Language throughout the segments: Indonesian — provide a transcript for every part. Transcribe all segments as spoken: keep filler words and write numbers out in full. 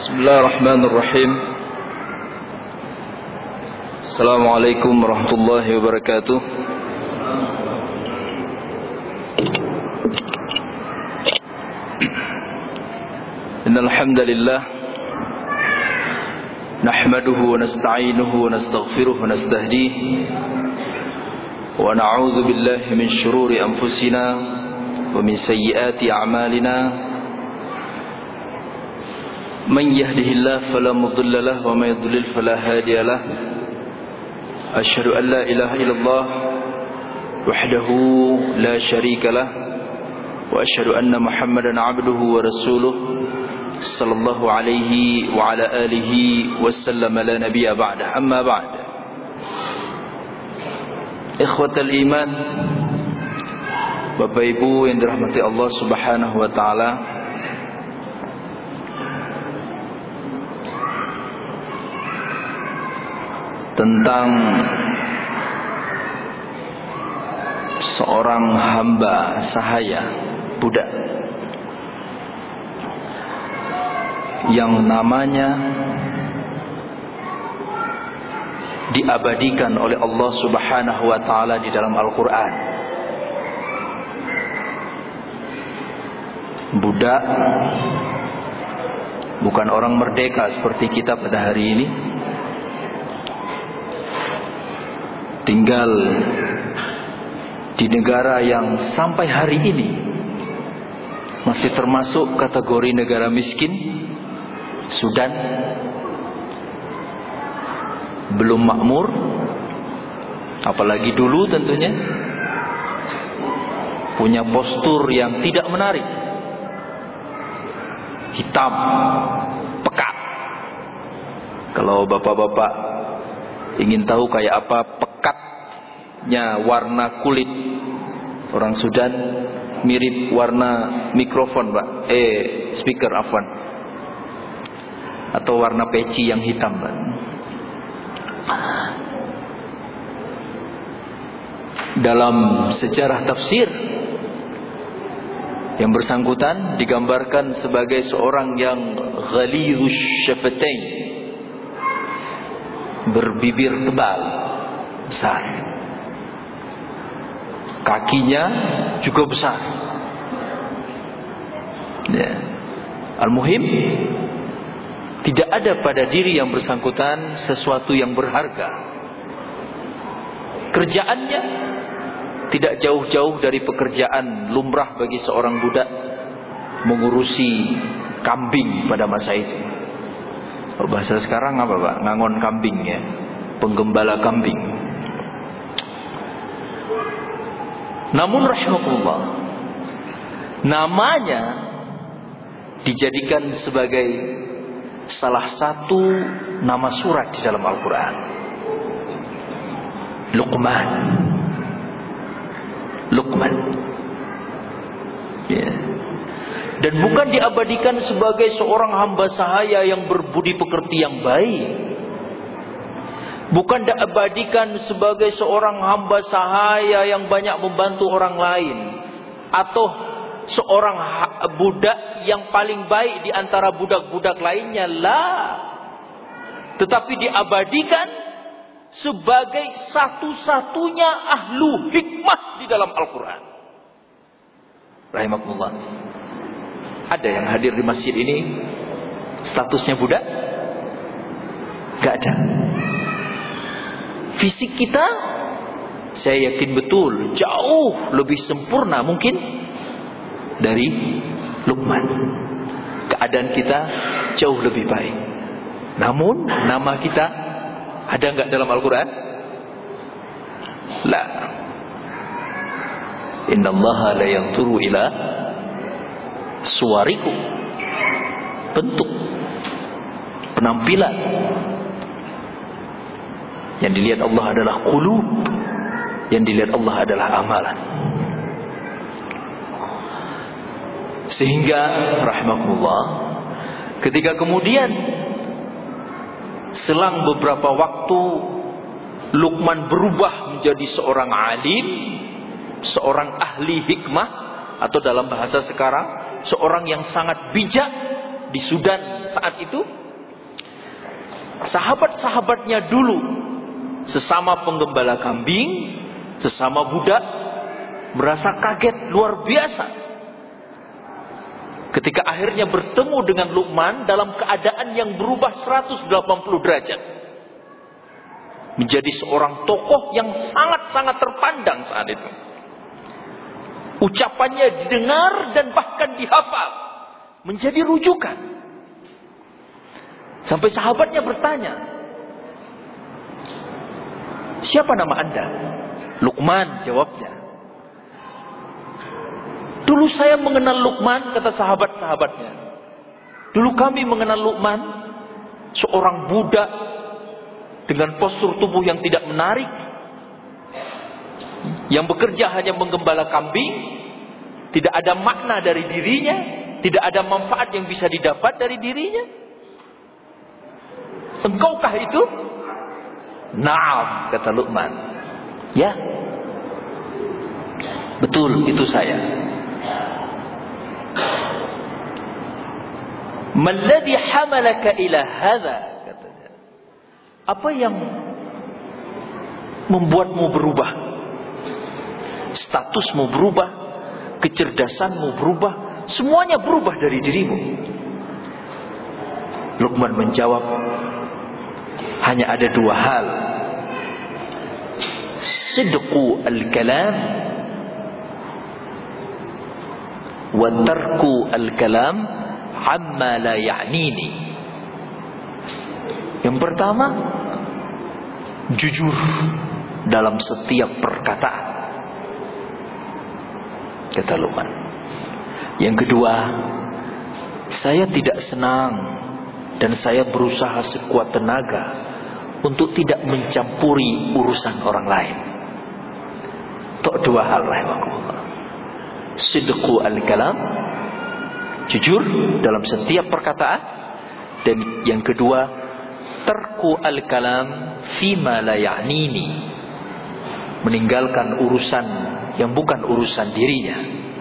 Bismillahirrahmanirrahim. Assalamualaikum warahmatullahi wabarakatuh. Innal hamdalillah nahmaduhu wa nasta'inuhu wa nastaghfiruhu wa nastahdihi wa na'udzu billahi min shururi anfusina wa min sayyiati a'malina. من يهده الله فلا مضل له ومن يضلل فلا هادي له أشهد أن لا إله إلا الله وحده لا شريك له وأشهد أن محمدا عبده ورسوله صلى الله عليه وعلى آله وسلم لا نبي بعده. أما بعد إخوة الإيمان, Bapak Ibu yang dirahmati Allah Subhanahu wa taala, tentang seorang hamba sahaya, budak yang namanya diabadikan oleh Allah Subhanahu wa taala di dalam Al-Qur'an. Budak bukan orang merdeka seperti kita pada hari ini, tinggal di negara yang sampai hari ini masih termasuk kategori negara miskin, Sudan, belum makmur, apalagi dulu tentunya, punya postur yang tidak menarik, hitam, pekat. Kalau bapak-bapak ingin tahu kayak apa pekatnya warna kulit orang Sudan, mirip warna mikrofon Pak, eh speaker afwan, atau warna peci yang hitam Pak. Dalam sejarah tafsir, yang bersangkutan digambarkan sebagai seorang yang ghalizus syafatain, berbibir tebal, besar, kakinya juga besar. Ya. Al-muhim, tidak ada pada diri yang bersangkutan sesuatu yang berharga. Kerjaannya tidak jauh-jauh dari pekerjaan lumrah bagi seorang budak, mengurusi kambing pada masa itu. Bahasa sekarang apa Pak? Ngangon kambing ya, penggembala kambing. Namun rahimahullah, namanya dijadikan sebagai salah satu nama surat di dalam Al-Quran. Luqman. Luqman. Ya. Dan bukan diabadikan sebagai seorang hamba sahaya yang berbudi pekerti yang baik, bukan diabadikan sebagai seorang hamba sahaya yang banyak membantu orang lain, atau seorang budak yang paling baik di antara budak-budak lainnya, lah. Tetapi diabadikan sebagai satu-satunya ahlu hikmah di dalam Al-Quran. Rahimahullah. Ada yang hadir di masjid ini statusnya budak? Gak ada. Fisik kita, saya yakin betul, jauh lebih sempurna mungkin dari Luqman. Keadaan kita jauh lebih baik. Namun nama kita ada enggak dalam Al-Quran? La. Innallaha la yanzuru ila suwarikum, bentuk, penampilan. Yang dilihat Allah adalah qulub, yang dilihat Allah adalah amalan. Sehingga rahimahullah, ketika kemudian selang beberapa waktu Luqman berubah menjadi seorang alim, seorang ahli hikmah, atau dalam bahasa sekarang seorang yang sangat bijak di Sudan dan saat itu sahabat-sahabatnya dulu, sesama penggembala kambing, sesama budak, merasa kaget luar biasa ketika akhirnya bertemu dengan Luqman dalam keadaan yang berubah seratus delapan puluh derajat, menjadi seorang tokoh yang sangat-sangat terpandang saat itu. Ucapannya didengar dan bahkan dihafal, menjadi rujukan. Sampai sahabatnya bertanya, "Siapa nama Anda?" Luqman jawabnya. "Dulu saya mengenal Luqman," kata sahabat-sahabatnya. "Dulu kami mengenal Luqman, seorang budak dengan postur tubuh yang tidak menarik, yang bekerja hanya menggembala kambing, tidak ada makna dari dirinya, tidak ada manfaat yang bisa didapat dari dirinya. Engkaukah itu?" "Naam," kata Luqman. "Ya, betul, itu saya." "Malladhi hamalaka ila hadha?" katanya. "Apa yang membuatmu berubah? Statusmu berubah, kecerdasanmu berubah, semuanya berubah dari dirimu." Luqman menjawab, "Hanya ada dua hal. Sidqu al-kalam wa tarku al-kalam amma la ya'nini." Yang pertama, jujur dalam setiap perkataan, kata Luqman. Yang kedua, saya tidak senang dan saya berusaha sekuat tenaga untuk tidak mencampuri urusan orang lain. Tok dua hal rahimakumullah. Sidqu al-kalam, jujur dalam setiap perkataan, dan yang kedua, tarku al-kalam fima la ya'nini, meninggalkan urusan yang bukan urusan dirinya.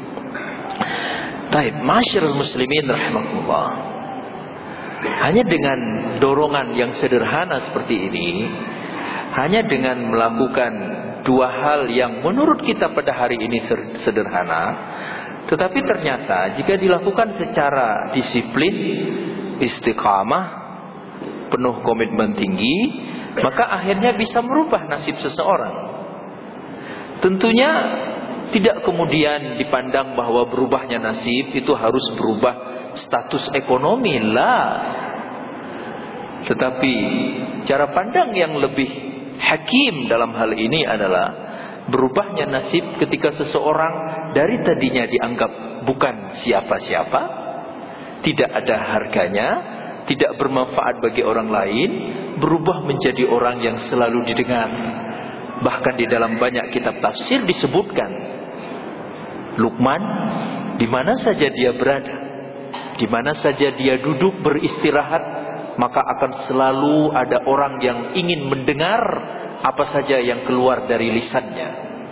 Baik, masyarul muslimin rahimakumullah. Hanya dengan dorongan yang sederhana seperti ini, hanya dengan melakukan dua hal yang menurut kita pada hari ini sederhana, tetapi ternyata jika dilakukan secara disiplin, istiqamah, penuh komitmen tinggi, maka akhirnya bisa merubah nasib seseorang. Tentunya tidak kemudian dipandang bahwa berubahnya nasib itu harus berubah status ekonomi lah. Tetapi cara pandang yang lebih hakim dalam hal ini adalah berubahnya nasib ketika seseorang dari tadinya dianggap bukan siapa-siapa, tidak ada harganya, tidak bermanfaat bagi orang lain, berubah menjadi orang yang selalu didengar. Bahkan di dalam banyak kitab tafsir disebutkan, Luqman di mana saja dia berada, di mana saja dia duduk beristirahat, maka akan selalu ada orang yang ingin mendengar apa saja yang keluar dari lisannya.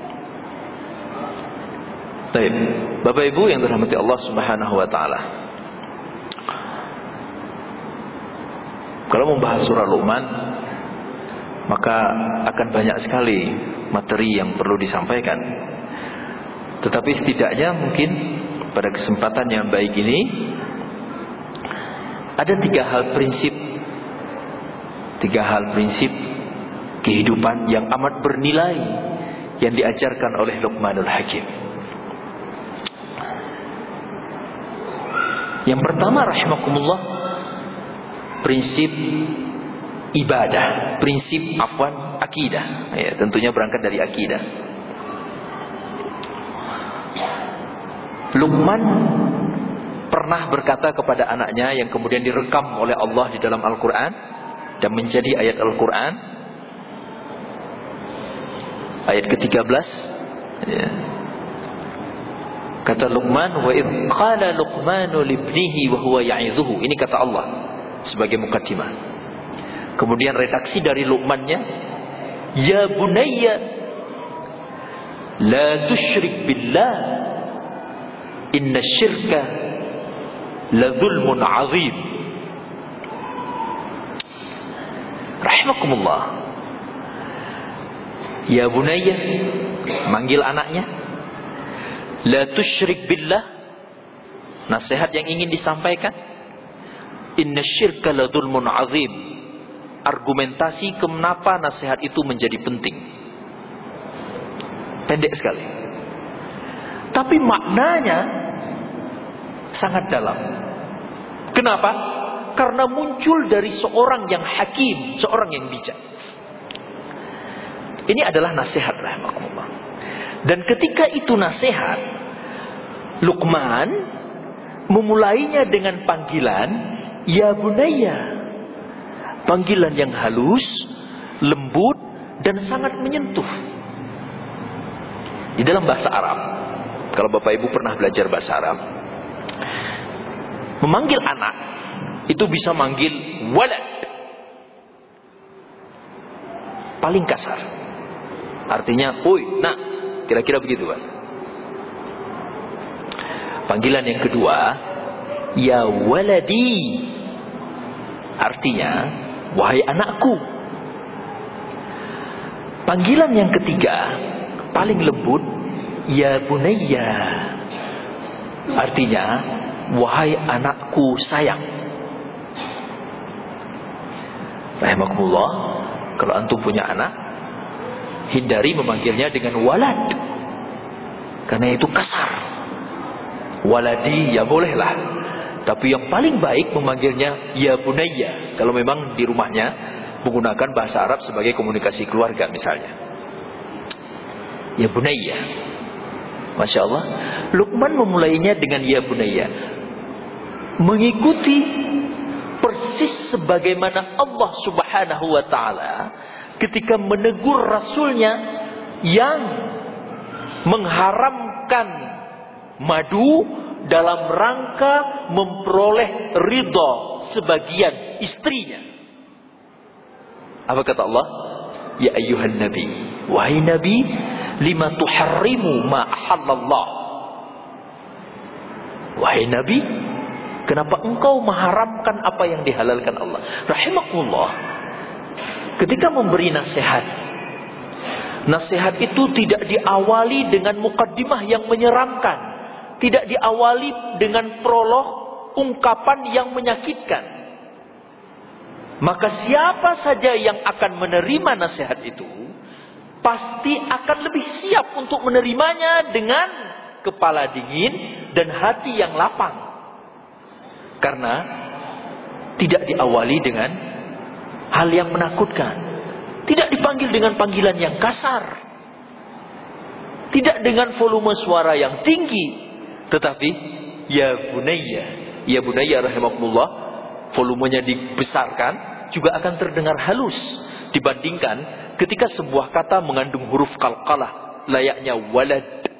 Baik, Bapak Ibu yang dirahmati Allah Subhanahu wa taala. Kalau membahas surah Luqman, maka akan banyak sekali materi yang perlu disampaikan. Tetapi setidaknya mungkin pada kesempatan yang baik ini ada tiga hal prinsip, tiga hal prinsip kehidupan yang amat bernilai yang diajarkan oleh Luqmanul Hakim. Yang pertama rahimakumullah, prinsip ibadah, prinsip afwan akidah. Ya, tentunya berangkat dari akidah. Luqman pernah berkata kepada anaknya yang kemudian direkam oleh Allah di dalam Al-Quran dan menjadi ayat Al-Quran, ayat ke tiga belas, ya. Kata Luqman, wa idh qala Luqmanu libnihi wa huwa ya'idhuhu. Ini kata Allah sebagai mukaddimah. Kemudian redaksi dari Luqmannya, ya bunayya la tusyrik billah inna syirka la zulmun azim. Rahimakumullah. Ya bunayya, manggil anaknya. La tusyrik billah. Nasihat yang ingin disampaikan. Inna syirka la dzulmun azim. Argumentasi kenapa nasihat itu menjadi penting. Pendek sekali. Tapi maknanya sangat dalam. Kenapa? Karena muncul dari seorang yang hakim, seorang yang bijak. Ini adalah nasihat rahimakumullah. Dan ketika itu nasihat, Luqman memulainya dengan panggilan ya bunayya. Panggilan yang halus, lembut dan sangat menyentuh. Di dalam bahasa Arab, kalau Bapak Ibu pernah belajar bahasa Arab, memanggil anak itu bisa manggil walad. Paling kasar. Artinya, "Oi, nak." Kira-kira begitu, Pak. Panggilan yang kedua, ya waladi. Artinya, wahai anakku. Panggilan yang ketiga, paling lembut, ya bunayya. Artinya, wahai anakku sayang. Rahimakumullah, kalau antum punya anak, hindari memanggilnya dengan walad, karena itu kasar. Waladi ya bolehlah, tapi yang paling baik memanggilnya ya bunayya. Kalau memang di rumahnya menggunakan bahasa Arab sebagai komunikasi keluarga misalnya. Ya bunayya. Masya Allah, Luqman memulainya dengan ya bunayya, mengikuti persis sebagaimana Allah Subhanahu wa ta'ala ketika menegur Rasulnya yang mengharamkan madu dalam rangka memperoleh ridha sebagian istrinya. Apa kata Allah? Ya ayyuhan nabi, wahai nabi, lima tuharrimu ma ahallallah. Wahai nabi, kenapa engkau mengharamkan apa yang dihalalkan Allah? Rahimakumullah. Ketika memberi nasihat, nasihat itu tidak diawali dengan mukaddimah yang menyeramkan, tidak diawali dengan prolog ungkapan yang menyakitkan. Maka siapa saja yang akan menerima nasihat itu pasti akan lebih siap untuk menerimanya dengan kepala dingin dan hati yang lapang. Karena tidak diawali dengan hal yang menakutkan, tidak dipanggil dengan panggilan yang kasar, tidak dengan volume suara yang tinggi, tetapi ya bunayya, ya bunayya rahimakumullah, volumenya dibesarkan juga akan terdengar halus dibandingkan ketika sebuah kata mengandung huruf qalqalah layaknya walad,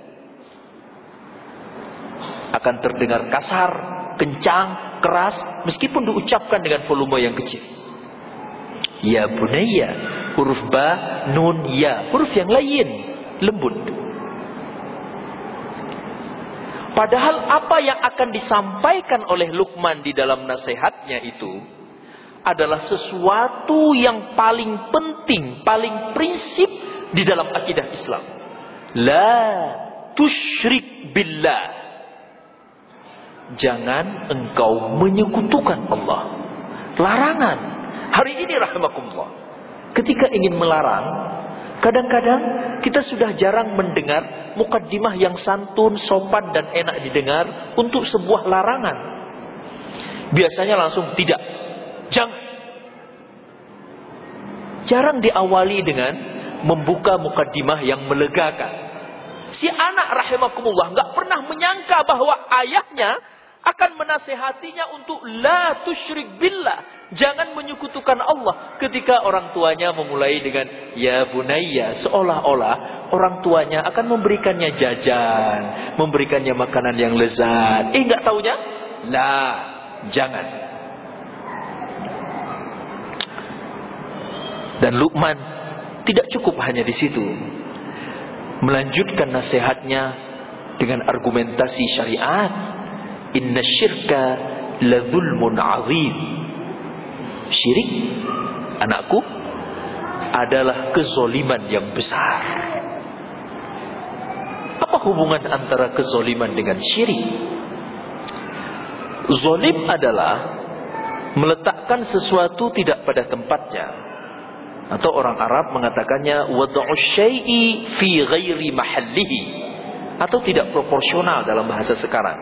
akan terdengar kasar, kencang, keras meskipun diucapkan dengan volume yang kecil. Ya bunayya, huruf ba, nun, ya, huruf yang lain, lembut. Padahal apa yang akan disampaikan oleh Luqman di dalam nasihatnya itu adalah sesuatu yang paling penting, paling prinsip di dalam akidah Islam. La tusyrik billah. Jangan engkau menyekutukan Allah. Larangan. Hari ini rahimakumullah, ketika ingin melarang, kadang-kadang kita sudah jarang mendengar mukaddimah yang santun, sopan dan enak didengar untuk sebuah larangan. Biasanya langsung tidak, jangan. Jarang diawali dengan membuka mukaddimah yang melegakan. Si anak rahimakumullah nggak pernah menyangka bahwa ayahnya akan menasehatinya untuk la tusyrik billah, jangan menyekutukan Allah. Ketika orang tuanya memulai dengan ya bunayya, seolah-olah orang tuanya akan memberikannya jajan, memberikannya makanan yang lezat. Eh nggak taunya, la, jangan. Dan Luqman tidak cukup hanya di situ, melanjutkan nasihatnya dengan argumentasi syariat. Inna syirka la dzulmun azim. Syirik, anakku, adalah kezoliman yang besar. Apa hubungan antara kezoliman dengan syirik? Zolim adalah meletakkan sesuatu tidak pada tempatnya, atau orang Arab mengatakannya wad'u syai'i fi ghairi mahallihi, atau tidak proporsional dalam bahasa sekarang.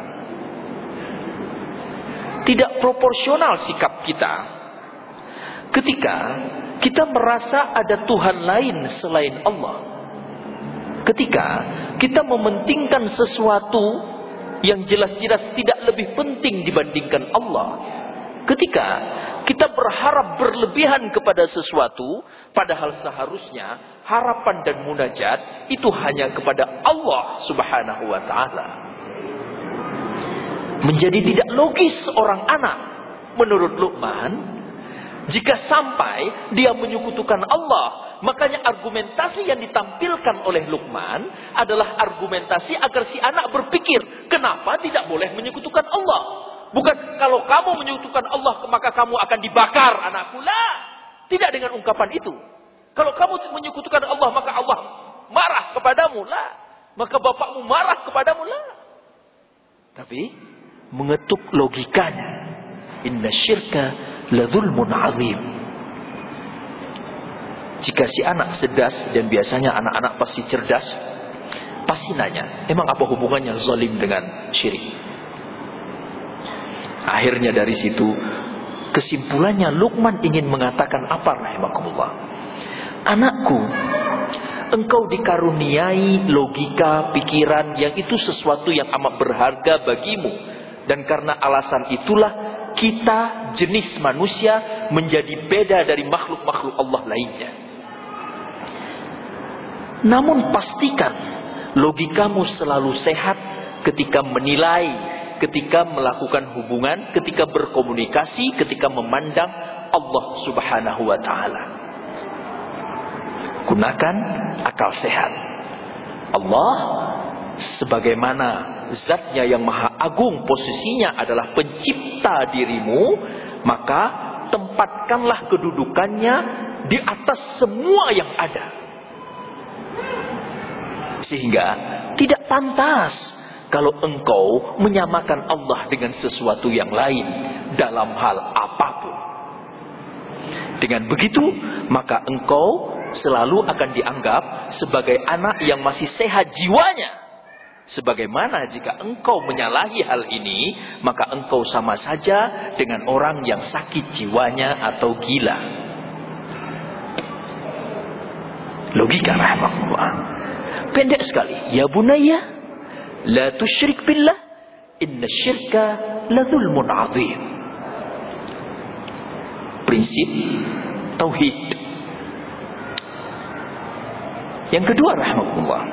Tidak proporsional sikap kita ketika kita merasa ada Tuhan lain selain Allah. Ketika kita mementingkan sesuatu yang jelas-jelas tidak lebih penting dibandingkan Allah. Ketika kita berharap berlebihan kepada sesuatu, padahal seharusnya harapan dan munajat itu hanya kepada Allah Subhanahu wa ta'ala. Menjadi tidak logis orang anak menurut Luqman jika sampai dia menyekutukan Allah. Makanya argumentasi yang ditampilkan oleh Luqman adalah argumentasi agar si anak berpikir, kenapa tidak boleh menyekutukan Allah? Bukan kalau kamu menyekutukan Allah maka kamu akan dibakar anakku. Lah, tidak dengan ungkapan itu. Kalau kamu menyekutukan Allah maka Allah marah kepadamu. Lah, maka bapakmu marah kepadamu. Lah. Tapi mengetuk logikanya. Inna syirka la dzulmun azim. Jika si anak cerdas, dan biasanya anak-anak pasti cerdas, pasti nanya, emang apa hubungannya zalim dengan syirik? Akhirnya dari situ kesimpulannya Luqman ingin mengatakan apa rahimakumullah? Anakku, engkau dikaruniai logika, pikiran yang itu sesuatu yang amat berharga bagimu. Dan karena alasan itulah kita jenis manusia menjadi beda dari makhluk-makhluk Allah lainnya. Namun pastikan logikamu selalu sehat ketika menilai, ketika melakukan hubungan, ketika berkomunikasi, ketika memandang Allah Subhanahu wa ta'ala. Gunakan akal sehat. Allah sebagaimana zatnya yang maha agung, posisinya adalah pencipta dirimu, maka tempatkanlah kedudukannya di atas semua yang ada. Sehingga tidak pantas kalau engkau menyamakan Allah dengan sesuatu yang lain dalam hal apapun. Dengan begitu, maka engkau selalu akan dianggap sebagai anak yang masih sehat jiwanya. Sebagaimana jika engkau menyalahi hal ini, maka engkau sama saja dengan orang yang sakit jiwanya atau gila. Logika rahmatullah. Pendek sekali. Ya bunayya, la tusyrik billah, inna syirka la dzulmun azim. Prinsip tauhid. Yang kedua rahmatullah,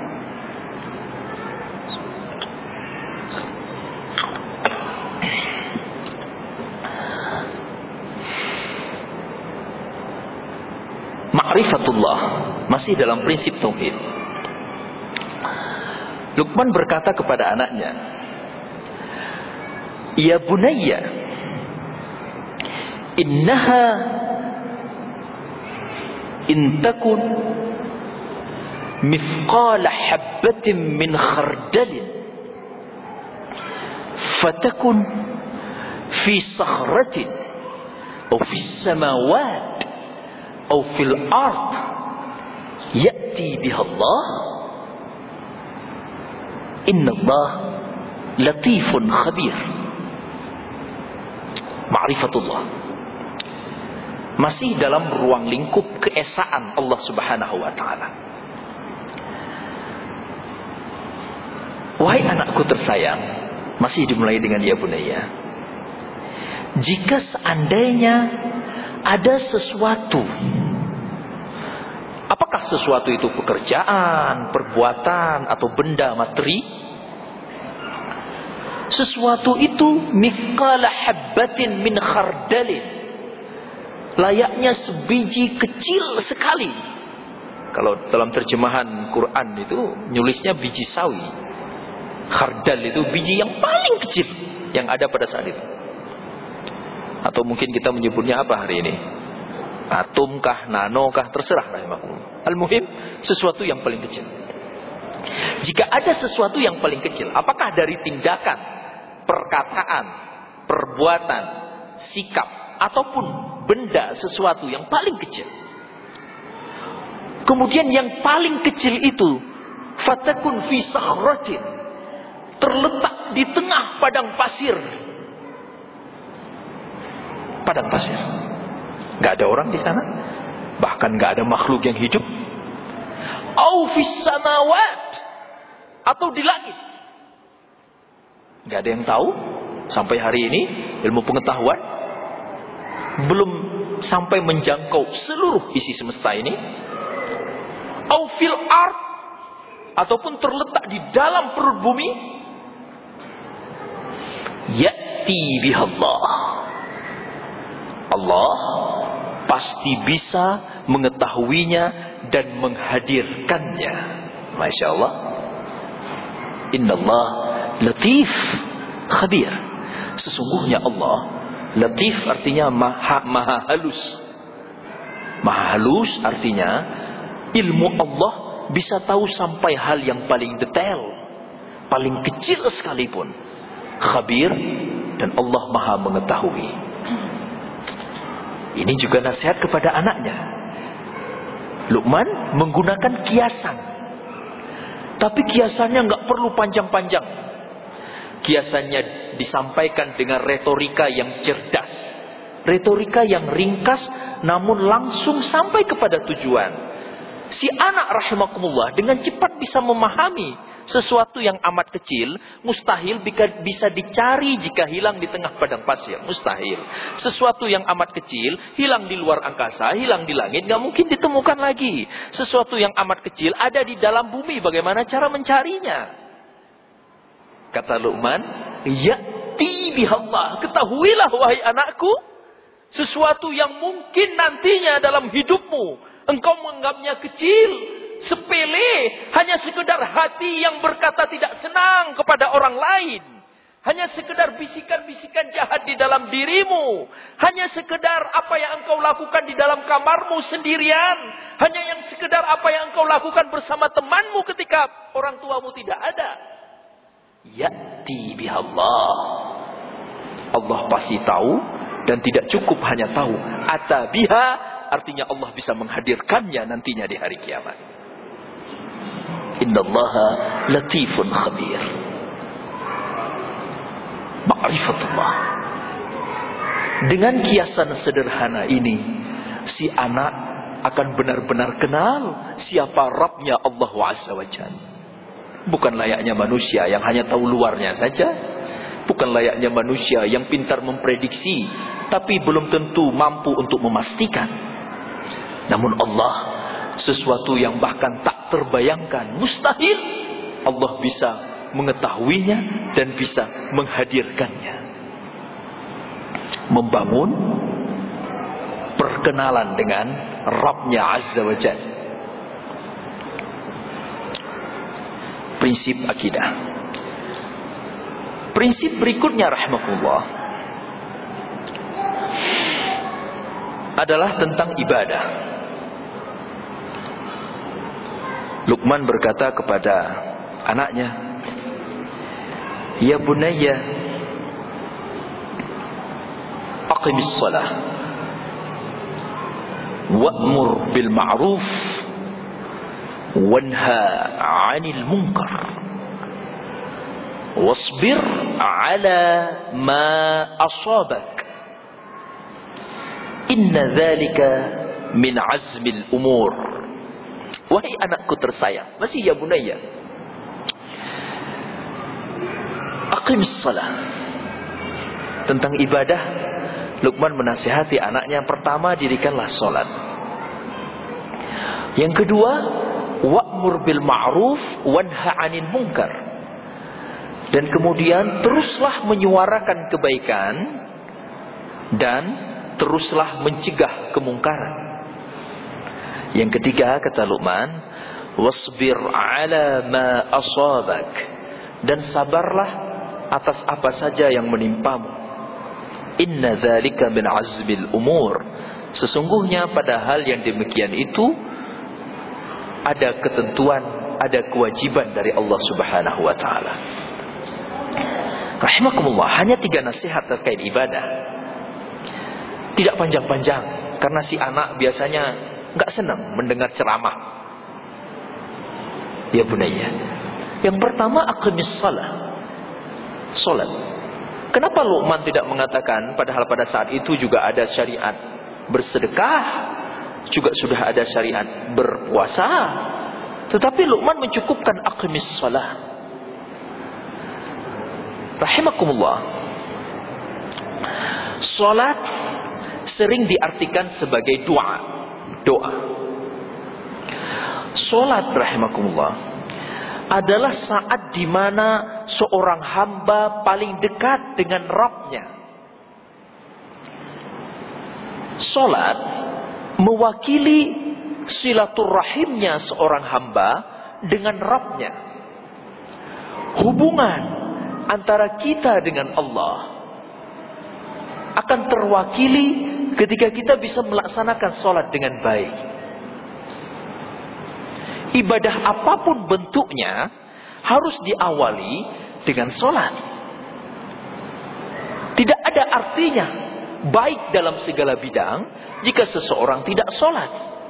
ma'rifatullah, masih dalam prinsip tauhid. Luqman berkata kepada anaknya, ya bunayya, innaha in takun mithqala habbatin min khardalin fatakun fi sakhratin aw fi samawat aw fil ard ya'ti biha Allah. Inna Allah latifun khabir. Ma'rifatullah. Masih dalam ruang lingkup keesaan Allah Subhanahu wa ta'ala. Wahai anakku tersayang, masih dimulai dengan ya bunayya, jika seandainya ada sesuatu, apakah sesuatu itu pekerjaan, perbuatan, atau benda materi, sesuatu itu mithqala habbatin min khardalin, layaknya sebiji kecil sekali. Kalau dalam terjemahan Quran itu nulisnya biji sawi. Khardal itu biji yang paling kecil yang ada pada saat itu. Atau mungkin kita menyebutnya apa hari ini? Atomkah, nanokah, terserah rahimakumullah. Al-muhim, sesuatu yang paling kecil. Jika ada sesuatu yang paling kecil, apakah dari tindakan, perkataan, perbuatan, sikap, ataupun benda sesuatu yang paling kecil. Kemudian yang paling kecil itu, fatakun fi sakhratin, terletak di tengah padang pasir. Padang pasir. Gak ada orang di sana. Bahkan gak ada makhluk yang hidup. Au fis samawat, atau di langit. Gak ada yang tahu. Sampai hari ini ilmu pengetahuan belum sampai menjangkau seluruh isi semesta ini. Au fil ard, ataupun terletak di dalam perut bumi. Ya'ti bihallah, Allah pasti bisa mengetahuinya dan menghadirkannya. Masya Allah. Innallah latif khabir. Sesungguhnya Allah latif, artinya maha, maha halus. Maha halus artinya ilmu Allah bisa tahu sampai hal yang paling detail, paling kecil sekalipun. Khabir, dan Allah maha mengetahui. Ini juga nasihat kepada anaknya. Luqman menggunakan kiasan, tapi kiasannya nggak perlu panjang-panjang. Kiasannya disampaikan dengan retorika yang cerdas, retorika yang ringkas, namun langsung sampai kepada tujuan. Si anak rahimakumullah dengan cepat bisa memahami sesuatu yang amat kecil, mustahil bisa dicari jika hilang di tengah padang pasir. Mustahil. Sesuatu yang amat kecil, hilang di luar angkasa, hilang di langit, gak mungkin ditemukan lagi. Sesuatu yang amat kecil ada di dalam bumi, bagaimana cara mencarinya? Kata Luqman, ya'ti bihallah, ketahuilah wahai anakku, sesuatu yang mungkin nantinya dalam hidupmu engkau menganggapnya kecil, sepele, hanya sekedar hati yang berkata tidak senang kepada orang lain. Hanya sekedar bisikan-bisikan jahat di dalam dirimu. Hanya sekedar apa yang engkau lakukan di dalam kamarmu sendirian. Hanya yang sekedar apa yang engkau lakukan bersama temanmu ketika orang tuamu tidak ada. Ya'ti bihallah, Allah pasti tahu, dan tidak cukup hanya tahu. Ata biha, artinya Allah bisa menghadirkannya nantinya di hari kiamat. Innallaha latifun khabir. Ma'rifatullah. Dengan kiasan sederhana ini, si anak akan benar-benar kenal siapa Rabbnya Allah Azza wa Jalla. Bukan layaknya manusia yang hanya tahu luarnya saja. Bukan layaknya manusia yang pintar memprediksi, tapi belum tentu mampu untuk memastikan. Namun Allah, sesuatu yang bahkan tak terbayangkan, mustahil, Allah bisa mengetahuinya dan bisa menghadirkannya. Membangun perkenalan dengan Rabbnya Azza wa Jalla. Prinsip akidah. Prinsip berikutnya rahimakumullah adalah tentang ibadah. Luqman berkata kepada anaknya, "Ya bunayya, aqimis shalah wa'mur bil ma'ruf wanha 'anil munkar wasbir 'ala ma asabak inna dzalika min 'azmil umur." Wahai anakku tersayang, masih ya bunayya, aqimis shalah. Tentang ibadah, Luqman menasihati anaknya, yang pertama, dirikanlah salat. Yang kedua, wa'mur bil ma'ruf wanha 'anil munkar. Dan kemudian teruslah menyuarakan kebaikan dan teruslah mencegah kemungkaran. Yang ketiga, kata Luqman, wasbir 'ala ma asabak, dan sabarlah atas apa saja yang menimpamu. Inna dzalika min 'azmil umur, Sesungguhnya pada hal yang demikian itu ada ketentuan, ada kewajiban dari Allah Subhanahu wa taala. Rahimakumullah, hanya tiga nasihat terkait ibadah. Tidak panjang-panjang, karena si anak biasanya enggak senang mendengar ceramah. Ya bunayya. Yang pertama, aqimis shalah. Salat. Kenapa Luqman tidak mengatakan padahal pada saat itu juga ada syariat bersedekah, juga sudah ada syariat berpuasa, tetapi Luqman mencukupkan aqimis shalah. Rahimakumullah. Salat sering diartikan sebagai doa. Doa. Salat rahimakumullah adalah saat di mana seorang hamba paling dekat dengan Rabb-Nya. Salat mewakili silaturahimnya seorang hamba dengan Rabb-Nya. Hubungan antara kita dengan Allah akan terwakili ketika kita bisa melaksanakan salat dengan baik. Ibadah apapun bentuknya harus diawali dengan salat. Tidak ada artinya baik dalam segala bidang jika seseorang tidak salat.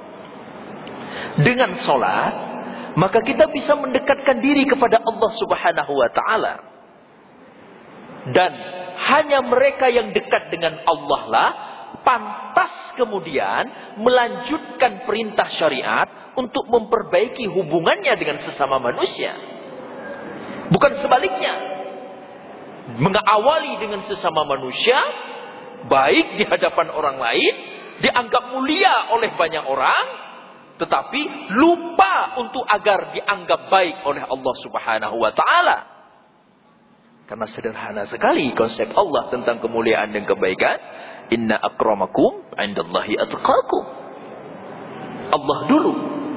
Dengan salat, maka kita bisa mendekatkan diri kepada Allah Subhanahu wa taala. Dan hanya mereka yang dekat dengan Allah lah pantas kemudian melanjutkan perintah syariat untuk memperbaiki hubungannya dengan sesama manusia. Bukan sebaliknya. Mengawali dengan sesama manusia, baik di hadapan orang lain, dianggap mulia oleh banyak orang, tetapi lupa untuk agar dianggap baik oleh Allah Subhanahu wa taala. Karena sederhana sekali konsep Allah tentang kemuliaan dan kebaikan. Inna akramakum indallahi atqakum. Allah dulu.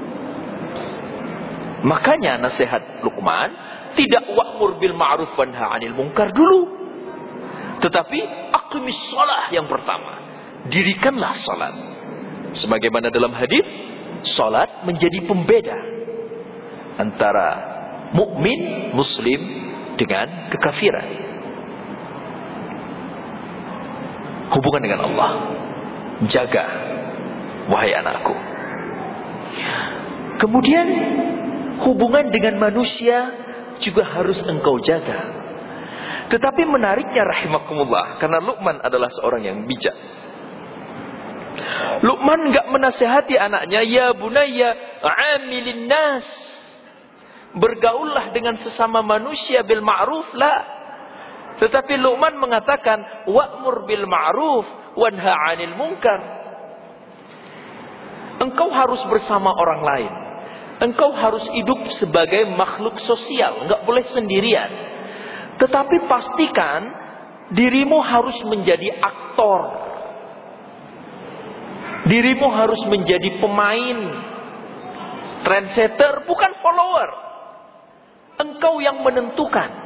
Makanya nasihat Luqman tidak wa'mur bil ma'ruf wa nahy 'anil munkar dulu. Tetapi aqimis shalah yang pertama. Dirikanlah salat. Sebagaimana dalam hadis, salat menjadi pembeda antara mukmin muslim dengan kekafiran. Hubungan dengan Allah. Jaga, wahai anakku. Kemudian hubungan dengan manusia juga harus engkau jaga. Tetapi menariknya rahimakumullah, karena Luqman adalah seorang yang bijak. Luqman enggak menasihati anaknya, ya bunayya amilin nas. Bergaullah dengan sesama manusia bil ma'ruf la. Tetapi Luqman mengatakan wa'mur bil ma'ruf wanha 'anil munkar. Engkau harus bersama orang lain. Engkau harus hidup sebagai makhluk sosial, enggak boleh sendirian. Tetapi pastikan dirimu harus menjadi aktor. Dirimu harus menjadi pemain, trendsetter, bukan follower. Engkau yang menentukan.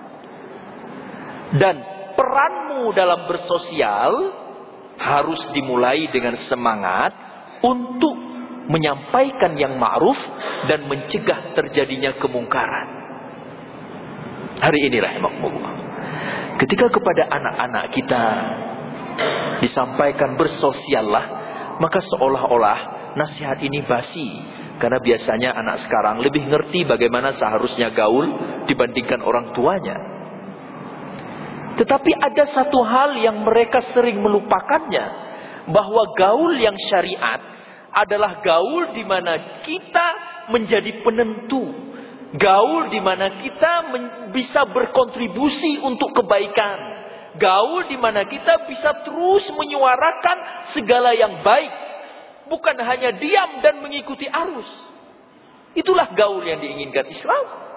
Dan peranmu dalam bersosial harus dimulai dengan semangat untuk menyampaikan yang ma'ruf dan mencegah terjadinya kemungkaran. Hari ini rahimakumullah, ketika kepada anak-anak kita disampaikan bersosiallah, maka seolah-olah nasihat ini basi. Karena biasanya anak sekarang lebih ngerti bagaimana seharusnya gaul dibandingkan orang tuanya. Tetapi ada satu hal yang mereka sering melupakannya, bahwa gaul yang syariat adalah gaul di mana kita menjadi penentu, gaul di mana kita bisa berkontribusi untuk kebaikan, gaul di mana kita bisa terus menyuarakan segala yang baik, bukan hanya diam dan mengikuti arus. Itulah gaul yang diinginkan Islam.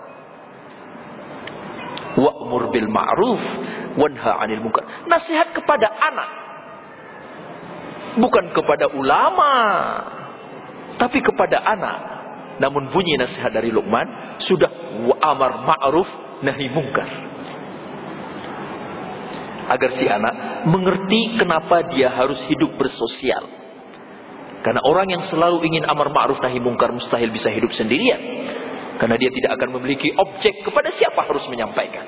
Wa'mur bil ma'ruf wanha 'anil munkar. Nasihat kepada anak, bukan kepada ulama, tapi kepada anak. Namun bunyi nasihat dari Luqman sudah wa'amar ma'ruf nahi munkar. Agar si anak mengerti kenapa dia harus hidup bersosial. Karena orang yang selalu ingin amar ma'ruf nahi mungkar mustahil bisa hidup sendirian. Karena dia tidak akan memiliki objek kepada siapa harus menyampaikan.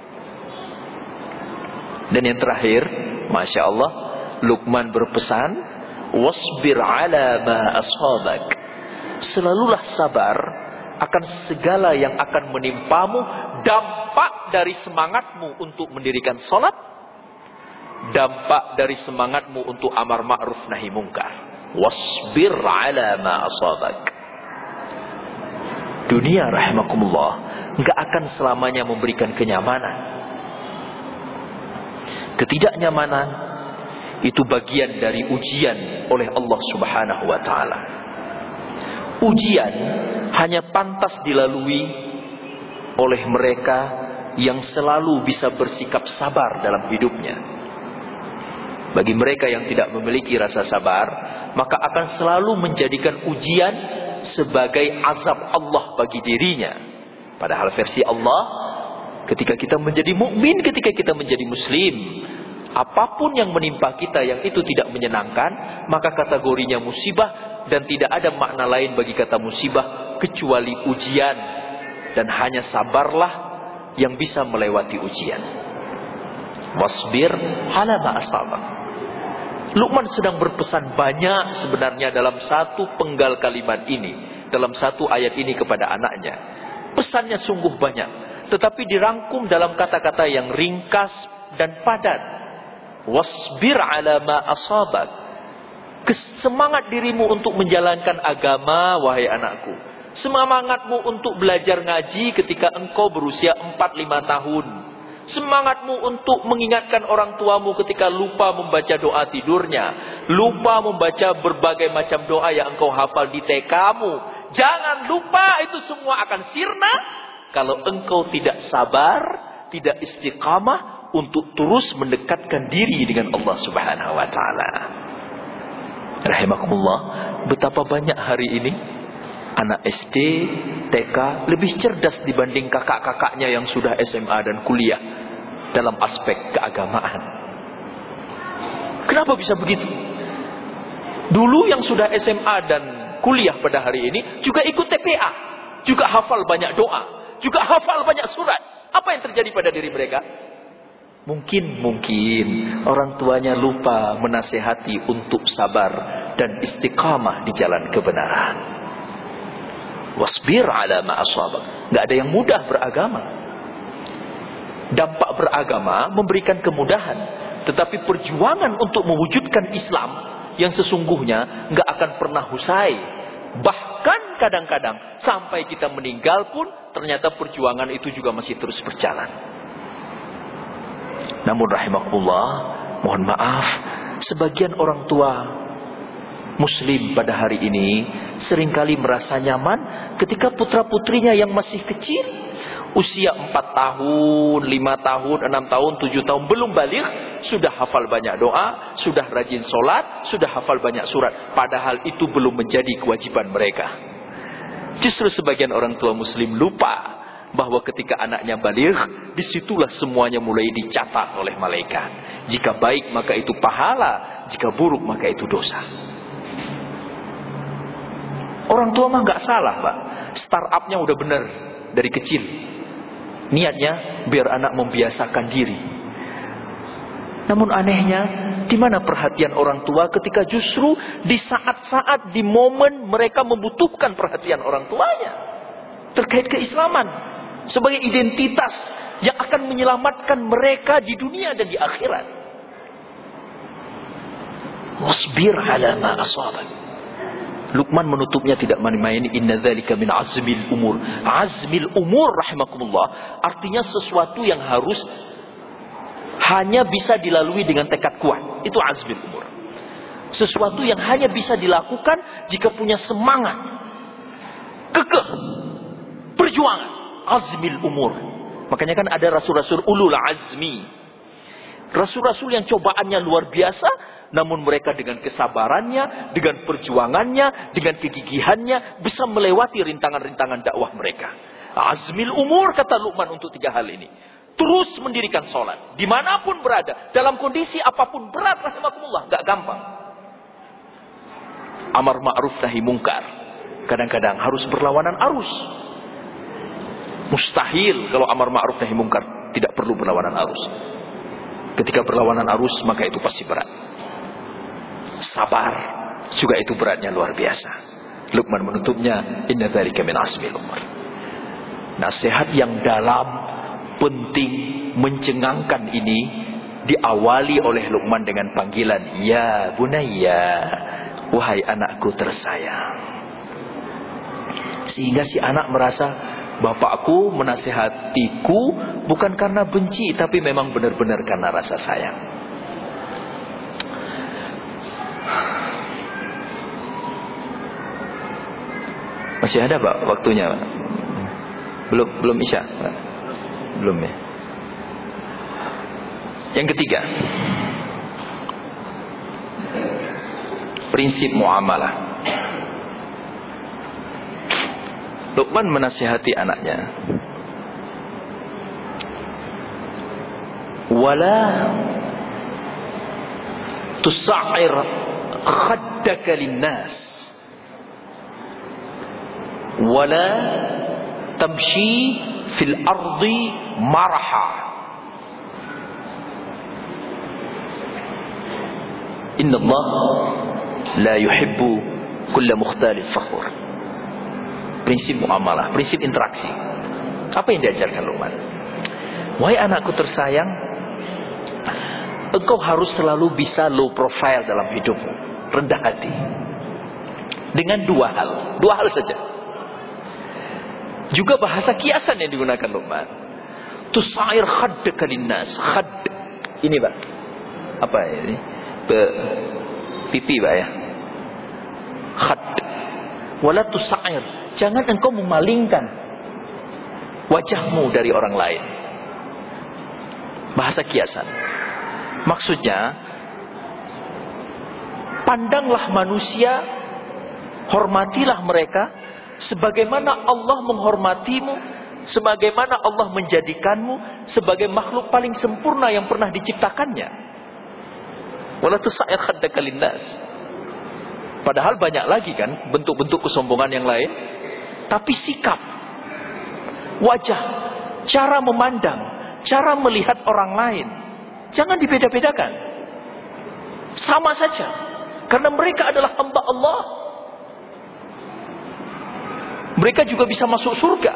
Dan yang terakhir, Masya Allah, Luqman berpesan, wasbir ala ma ashabak. Selalulah sabar akan segala yang akan menimpamu, dampak dari semangatmu untuk mendirikan salat, dampak dari semangatmu untuk amar ma'ruf nahi mungkar. Wasbir ala ma asabak. Dunia rahimakumullah enggak akan selamanya memberikan kenyamanan. Ketidaknyamanan itu bagian dari ujian oleh Allah Subhanahu wa taala. Ujian hanya pantas dilalui oleh mereka yang selalu bisa bersikap sabar dalam hidupnya. Bagi mereka yang tidak memiliki rasa sabar, maka akan selalu menjadikan ujian sebagai azab Allah bagi dirinya. Padahal versi Allah, ketika kita menjadi mukmin, ketika kita menjadi muslim, apapun yang menimpa kita yang itu tidak menyenangkan, maka kategorinya musibah, dan tidak ada makna lain bagi kata musibah kecuali ujian. Dan hanya sabarlah yang bisa melewati ujian. Wasbir ala ma asabak. Luqman sedang berpesan banyak sebenarnya dalam satu penggal kalimat ini, dalam satu ayat ini kepada anaknya. Pesannya sungguh banyak, tetapi dirangkum dalam kata-kata yang ringkas dan padat. Wasbir ala ma asabak. Semangat dirimu untuk menjalankan agama, wahai anakku. Semangatmu untuk belajar ngaji ketika engkau berusia empat lima tahun. Semangatmu untuk mengingatkan orang tuamu ketika lupa membaca doa tidurnya. Lupa membaca berbagai macam doa yang engkau hafal di T K-mu. Jangan lupa, itu semua akan sirna kalau engkau tidak sabar, tidak istiqamah untuk terus mendekatkan diri dengan Allah Subhanahu wa taala. Rahimakumullah, betapa banyak hari ini anak S D, T K lebih cerdas dibanding kakak-kakaknya yang sudah S M A dan kuliah dalam aspek keagamaan. Kenapa bisa begitu? Dulu yang sudah S M A dan kuliah pada hari ini juga ikut T P A, juga hafal banyak doa, juga hafal banyak surat. Apa yang terjadi pada diri mereka? Mungkin, mungkin orang tuanya lupa menasihati untuk sabar dan istiqamah di jalan kebenaran. Wasbir ala ma asabak. Enggak ada yang mudah beragama. Dampak beragama memberikan kemudahan, tetapi perjuangan untuk mewujudkan Islam yang sesungguhnya enggak akan pernah usai. Bahkan kadang-kadang sampai kita meninggal pun ternyata perjuangan itu juga masih terus berjalan. Namun rahimakumullah, mohon maaf, sebagian orang tua Muslim pada hari ini seringkali merasa nyaman ketika putra-putrinya yang masih kecil, usia empat tahun, lima tahun, enam tahun, tujuh tahun, belum baligh, sudah hafal banyak doa, sudah rajin sholat, sudah hafal banyak surat. Padahal itu belum menjadi kewajiban mereka. Justru sebagian orang tua Muslim lupa bahwa ketika anaknya baligh, disitulah semuanya mulai dicatat oleh malaikat. Jika baik maka itu pahala, jika buruk maka itu dosa. Orang tua mah nggak salah, Pak. Startupnya udah benar dari kecil. Niatnya biar anak membiasakan diri. Namun anehnya, di mana perhatian orang tua ketika justru di saat-saat, di momen mereka membutuhkan perhatian orang tuanya terkait keislaman sebagai identitas yang akan menyelamatkan mereka di dunia dan di akhirat. Wasbir ala ma asabak. Luqman menutupnya tidak main-main, inna dzalika min azmil umur. Azmil umur rahimakumullah artinya sesuatu yang harus hanya bisa dilalui dengan tekad kuat. Itu azmil umur. Sesuatu yang hanya bisa dilakukan jika punya semangat, kekeh, perjuangan. Azmil umur. Makanya kan ada rasul-rasul ulul azmi. Rasul-rasul yang cobaannya luar biasa, namun mereka dengan kesabarannya, dengan perjuangannya, dengan kegigihannya bisa melewati rintangan-rintangan dakwah mereka. Azmil umur kata Luqman untuk tiga hal ini. Terus mendirikan sholat, dimanapun berada, dalam kondisi apapun berat rahimakumullah, gak gampang. amar ma'ruf nahi mungkar. Kadang-kadang harus berlawanan arus. Mustahil kalau amar ma'ruf nahi mungkar tidak perlu berlawanan arus. Ketika berlawanan arus maka itu pasti berat. Sabar juga itu beratnya luar biasa. Luqman menutupnya, inna dzalika min azmil umur. Nasihat yang dalam, penting, mencengangkan ini diawali oleh Luqman dengan panggilan ya bunayya, wahai anakku tersayang. Sehingga si anak merasa bapakku menasihatiku bukan karena benci, tapi memang benar-benar karena rasa sayang. Masih ada Pak waktunya? Belum belum Isya? Belum ya. Yang ketiga, prinsip muamalah. Luqman menasihati anaknya, wala tusa'ir khaddaka linnas wala tamshi fil ardi maraha. Inna Allah la yuhibbu kulla mukhtalin fakhur. Prinsip muamalah, prinsip interaksi. Apa yang diajarkan Luqman? Wahai anakku tersayang, engkau harus selalu bisa low profile dalam hidupmu, rendah hati. Dengan dua hal, dua hal saja. Juga bahasa kiasan yang digunakan Luqman. Tusair khaddaka linnas. Khadd. Ini Pak. Apa ini? Pipi Pak ya. Khadd. Wala tusair. Jangan engkau memalingkan wajahmu dari orang lain. Bahasa kiasan. Maksudnya, pandanglah manusia, hormatilah mereka sebagaimana Allah menghormatimu, sebagaimana Allah menjadikanmu sebagai makhluk paling sempurna yang pernah diciptakannya. Wala tusair khaddaka linnas. Padahal banyak lagi kan bentuk-bentuk kesombongan yang lain. Tapi sikap, wajah, cara memandang, cara melihat orang lain, jangan dibeda-bedakan. Sama saja. Karena mereka adalah hamba Allah. Mereka juga bisa masuk surga.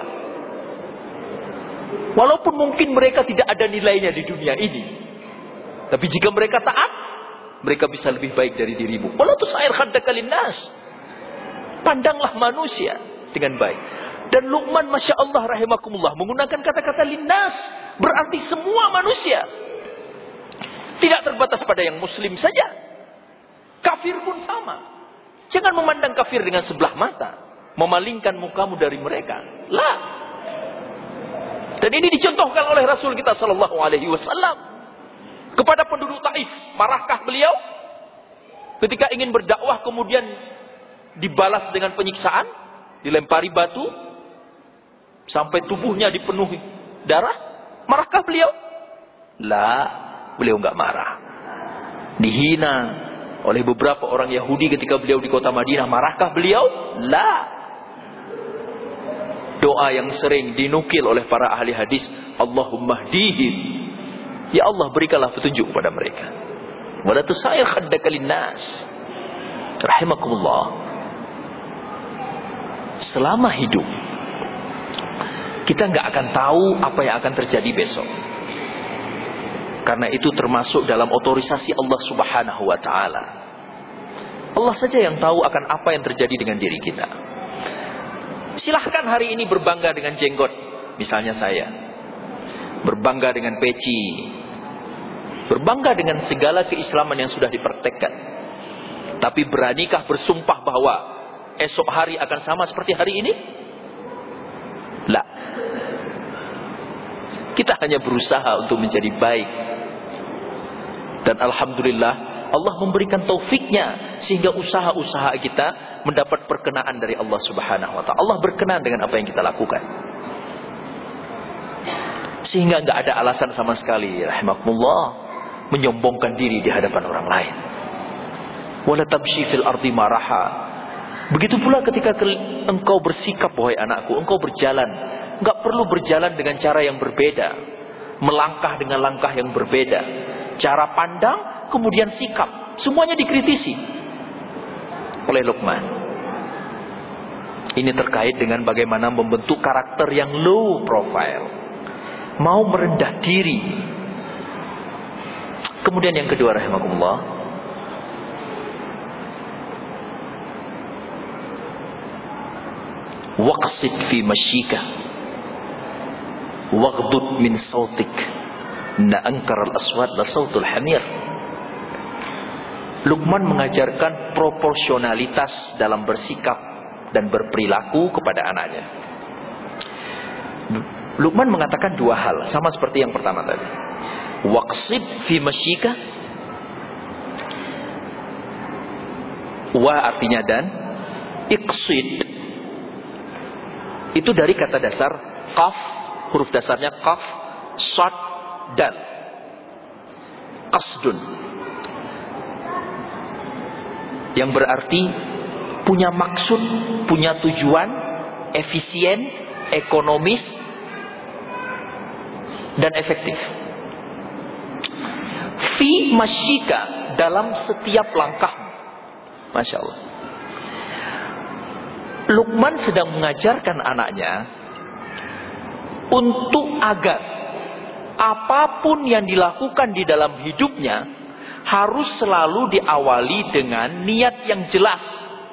Walaupun mungkin mereka tidak ada nilainya di dunia ini. Tapi jika mereka taat, mereka bisa lebih baik dari dirimu. Walau tusair khaddaka linnas. Pandanglah manusia dengan baik. Dan Luqman Masya Allah rahimakumullah menggunakan kata-kata linnas, berarti semua manusia. Tidak terbatas pada yang muslim saja. Kafir pun sama. Jangan memandang kafir dengan sebelah mata, memalingkan mukamu dari mereka. Lah. Dan ini dicontohkan oleh Rasul kita sallallahu alaihi wasallam kepada penduduk Taif. Marahkah beliau ketika ingin berdakwah kemudian dibalas dengan penyiksaan? Dilempari batu sampai tubuhnya dipenuhi darah. Marahkah beliau? Lah, beliau enggak marah. Dihina oleh beberapa orang Yahudi ketika beliau di kota Madinah. Marahkah beliau? Lah. Doa yang sering dinukil oleh para ahli hadis, Allahumma hdihim. Ya Allah, berikanlah petunjuk kepada mereka. Wala tusair khaddaka linnas. Rahimakumullah. Selama hidup kita nggak akan tahu apa yang akan terjadi besok. Karena itu termasuk dalam otorisasi Allah Subhanahu wa taala. Allah saja yang tahu akan apa yang terjadi dengan diri kita. Silahkan hari ini berbangga dengan jenggot, misalnya saya. Berbangga dengan peci. Berbangga dengan segala keislaman yang sudah dipraktekkan. Tapi beranikah bersumpah bahwa esok hari akan sama seperti hari ini? Lah. Kita hanya berusaha untuk menjadi baik. Dan alhamdulillah Allah memberikan taufiknya sehingga usaha-usaha kita mendapat perkenaan dari Allah Subhanahu wa taala. Allah berkenan dengan apa yang kita lakukan. Sehingga enggak ada alasan sama sekali rahimakumullah menyombongkan diri di hadapan orang lain. Wala tamshi fil ardi maraha. Begitu pula ketika engkau bersikap, wahai anakku, engkau berjalan, enggak perlu berjalan dengan cara yang berbeda, melangkah dengan langkah yang berbeda, cara pandang, kemudian sikap, semuanya dikritisi oleh Luqman. Ini terkait dengan bagaimana membentuk karakter yang low profile, mau merendah diri. Kemudian yang kedua, rahimakumullah, waqsid fi masyika waghdud min sautik na ankaral aswat la sautul hamir. Luqman mengajarkan proporsionalitas dalam bersikap dan berperilaku kepada anaknya. Luqman mengatakan dua hal, sama seperti yang pertama tadi. Waqsid fi masyika, wa artinya dan, iqsid itu dari kata dasar qaf, huruf dasarnya qaf, shad, dal. Qasdun, yang berarti punya maksud, punya tujuan, efisien, ekonomis, dan efektif. Fi masyika, dalam setiap langkahmu. Masya Allah. Luqman sedang mengajarkan anaknya untuk agar apapun yang dilakukan di dalam hidupnya harus selalu diawali dengan niat yang jelas.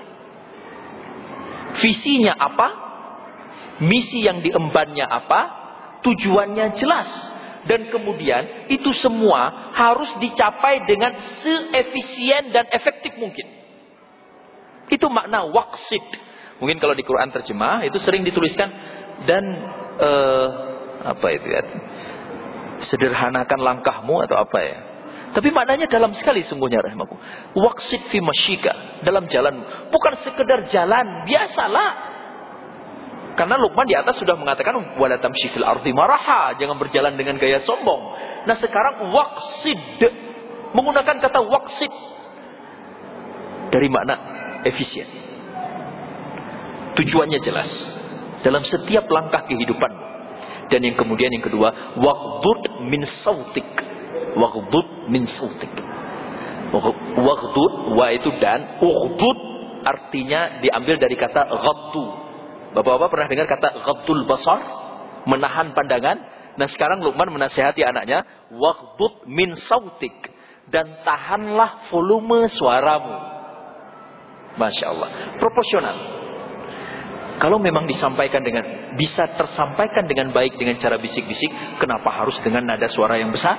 Visinya apa? Misi yang diembannya apa? Tujuannya jelas. Dan kemudian itu semua harus dicapai dengan seefisien dan efektif mungkin. Itu makna waqsid. Mungkin kalau di Quran terjemah itu sering dituliskan dan uh, apa itu ya? Sederhanakan langkahmu atau apa ya? Tapi maknanya dalam sekali sungguhnya, rahimaku. Waqsid fi masyika, dalam jalan, bukan sekedar jalan biasalah. Karena Luqman di atas sudah mengatakan wala tamshi fil ardi maraha, jangan berjalan dengan gaya sombong. Nah, sekarang waqsid, menggunakan kata waqsid dari makna efisien. Tujuannya jelas dalam setiap langkah kehidupanmu. Dan yang kemudian yang kedua, waghdud min sautik. Waghdud min sautik. Waghdud, wa itu dan, ughdud artinya diambil dari kata ghaddu. Bapak-bapak pernah dengar kata ghaddul basar, menahan pandangan? Nah, sekarang Luqman menasihati anaknya, waghdud min sautik, dan tahanlah volume suaramu. Masya Allah, proporsional. Kalau memang disampaikan dengan, bisa tersampaikan dengan baik dengan cara bisik-bisik, kenapa harus dengan nada suara yang besar?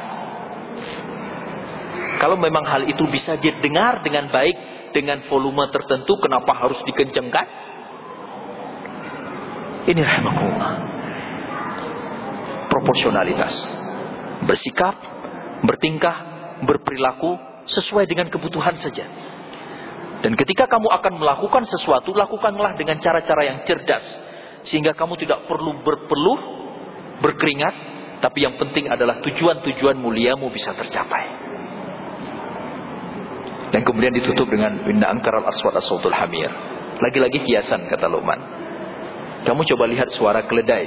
Kalau memang hal itu bisa didengar dengan baik, dengan volume tertentu, kenapa harus dikencengkan? Ini rahmatullah. Proporsionalitas. Bersikap, bertingkah, berperilaku sesuai dengan kebutuhan saja. Dan ketika kamu akan melakukan sesuatu, lakukanlah dengan cara-cara yang cerdas. Sehingga kamu tidak perlu berpeluh, berkeringat, tapi yang penting adalah tujuan-tujuan muliamu bisa tercapai. Dan kemudian ditutup dengan inna ankaral aswat as-sautul hamir. Lagi-lagi kiasan, kata Luqman. Kamu coba lihat suara keledai.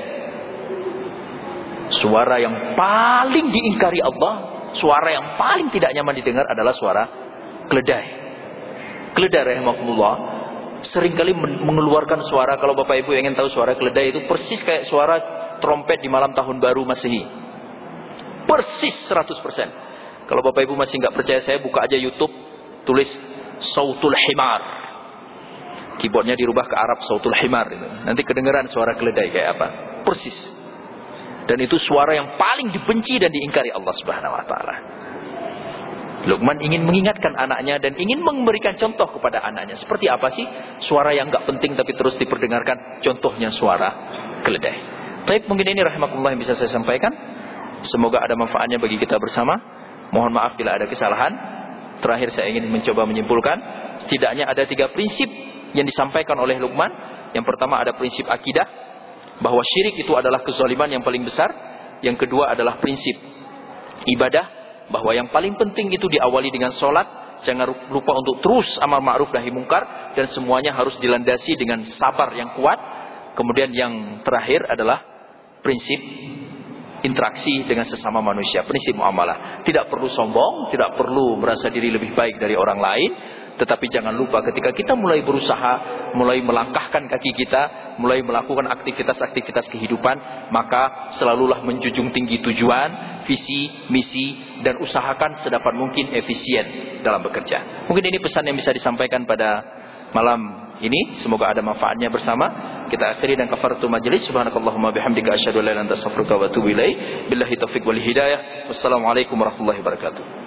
Suara yang paling diingkari Allah, suara yang paling tidak nyaman didengar adalah suara keledai. Keledai rahimahullah seringkali mengeluarkan suara, kalau Bapak Ibu ingin tahu suara keledai itu persis kayak suara trompet di malam tahun baru Masehi. Persis seratus persen. Kalau Bapak Ibu masih nggak percaya saya, buka aja YouTube, tulis sautul himar. Keyboardnya dirubah ke Arab, sautul himar itu. Nanti kedengeran suara keledai kayak apa. Persis. Dan itu suara yang paling dibenci dan diingkari Allah Subhanahu wa taala. Luqman ingin mengingatkan anaknya dan ingin memberikan contoh kepada anaknya. Seperti apa sih suara yang gak penting tapi terus diperdengarkan? Contohnya suara keledai. Baik, mungkin ini rahimakumullah yang bisa saya sampaikan. Semoga ada manfaatnya bagi kita bersama. Mohon maaf bila ada kesalahan. Terakhir saya ingin mencoba menyimpulkan. Setidaknya ada tiga prinsip yang disampaikan oleh Luqman. Yang pertama ada prinsip akidah, bahwa syirik itu adalah kezaliman yang paling besar. Yang kedua adalah prinsip ibadah, bahwa yang paling penting itu diawali dengan sholat. Jangan lupa untuk terus amal ma'ruf nahi mungkar, dan semuanya harus dilandasi dengan sabar yang kuat. Kemudian yang terakhir adalah prinsip interaksi dengan sesama manusia, prinsip muamalah. Tidak perlu sombong, tidak perlu merasa diri lebih baik dari orang lain. Tetapi jangan lupa ketika kita mulai berusaha, mulai melangkahkan kaki kita, mulai melakukan aktivitas-aktivitas kehidupan, maka selalulah menjunjung tinggi tujuan, visi, misi, dan usahakan sedapat mungkin efisien dalam bekerja. Mungkin ini pesan yang bisa disampaikan pada malam ini. Semoga ada manfaatnya bersama. Kita akhiri dan kafaratu majlis. Subhanakallahumma bihamdika asyhadu an la ilaha illa anta astaghfiruka wa atubu ilaik. Billahi taufiq wal hidayah. Wassalamualaikum warahmatullahi wabarakatuh.